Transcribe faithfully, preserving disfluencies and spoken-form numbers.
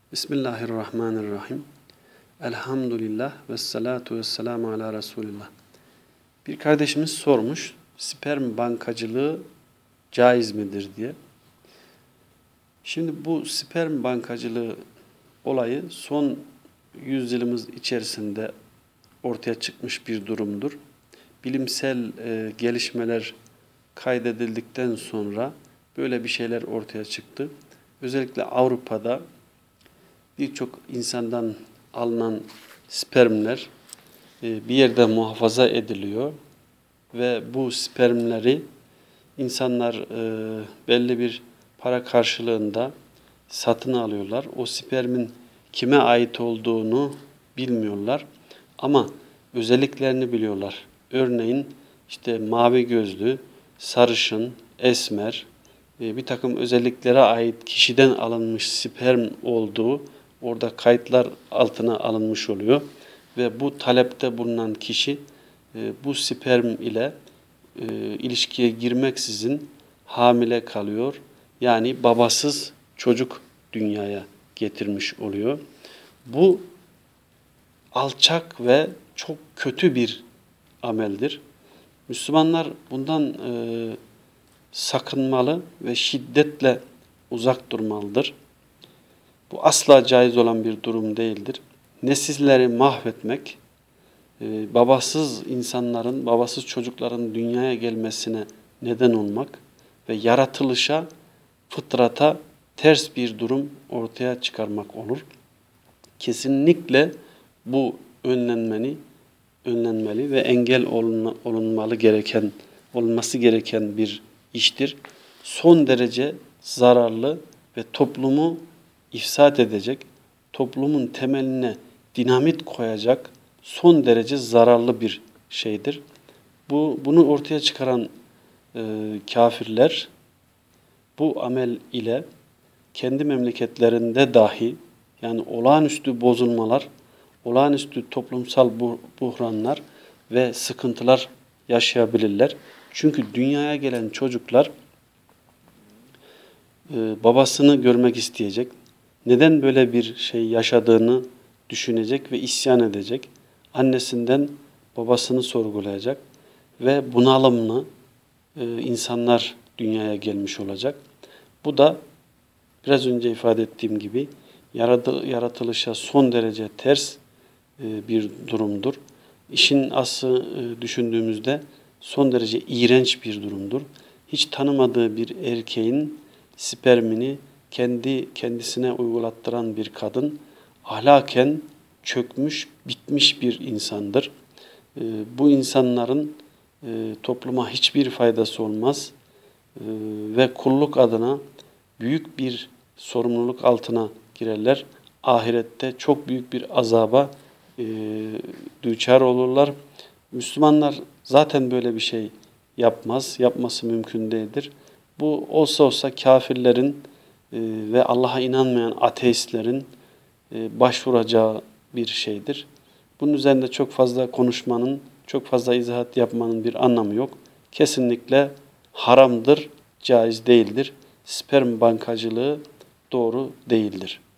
Bismillahirrahmanirrahim. Elhamdülillah ve salatu ve selamu ala Resulillah. Bir kardeşimiz sormuş, sperm bankacılığı caiz midir diye. Şimdi bu sperm bankacılığı olayı son yüzyılımız içerisinde ortaya çıkmış bir durumdur. Bilimsel e, gelişmeler kaydedildikten sonra böyle bir şeyler ortaya çıktı. Özellikle Avrupa'da birçok insandan alınan spermler e, bir yerde muhafaza ediliyor ve bu spermleri insanlar e, belli bir para karşılığında satın alıyorlar. O spermin kime ait olduğunu bilmiyorlar ama özelliklerini biliyorlar. Örneğin işte mavi gözlü, sarışın, esmer, e, bir takım özelliklere ait kişiden alınmış sperm olduğu orada kayıtlar altına alınmış oluyor ve bu talepte bulunan kişi e, bu sperm ile e, ilişkiye girmeksizin hamile kalıyor. Yani babasız çocuk dünyaya getirmiş oluyor. Bu alçak ve çok kötü bir ameldir. Müslümanlar bundan e, sakınmalı ve şiddetle uzak durmalıdır. Bu asla caiz olan bir durum değildir. Nesilleri mahvetmek, e, babasız insanların, babasız çocukların dünyaya gelmesine neden olmak ve yaratılışa, fıtrata ters bir durum ortaya çıkarmak olur. Kesinlikle bu önlenmeli, önlenmeli ve engel olunmalı gereken, olunması gereken bir iştir. Son derece zararlı ve toplumu ifsad edecek, toplumun temeline dinamit koyacak son derece zararlı bir şeydir. Bu bunu ortaya çıkaran e, kafirler bu amel ile kendi memleketlerinde dahi yani olağanüstü bozulmalar, olağanüstü toplumsal buhranlar ve sıkıntılar yaşayabilirler. Çünkü dünyaya gelen çocuklar e, babasını görmek isteyecek. Neden böyle bir şey yaşadığını düşünecek ve isyan edecek. Annesinden babasını sorgulayacak ve bunalımlı e, insanlar dünyaya gelmiş olacak. Bu da biraz önce ifade ettiğim gibi yaratılışa son derece ters e, bir durumdur. İşin aslı e, düşündüğümüzde son derece iğrenç bir durumdur. Hiç tanımadığı bir erkeğin spermini kendi kendisine uygulattıran bir kadın ahlaken çökmüş, bitmiş bir insandır. E, bu insanların e, topluma hiçbir faydası olmaz e, ve kulluk adına büyük bir sorumluluk altına girerler. Ahirette çok büyük bir azaba e, düçar olurlar. Müslümanlar zaten böyle bir şey yapmaz, yapması mümkün değildir. Bu olsa olsa kafirlerin e, ve Allah'a inanmayan ateistlerin e, başvuracağı bir şeydir. Bunun üzerinde çok fazla konuşmanın, çok fazla izahat yapmanın bir anlamı yok. Kesinlikle haramdır, caiz değildir. Sperm bankacılığı doğru değildir.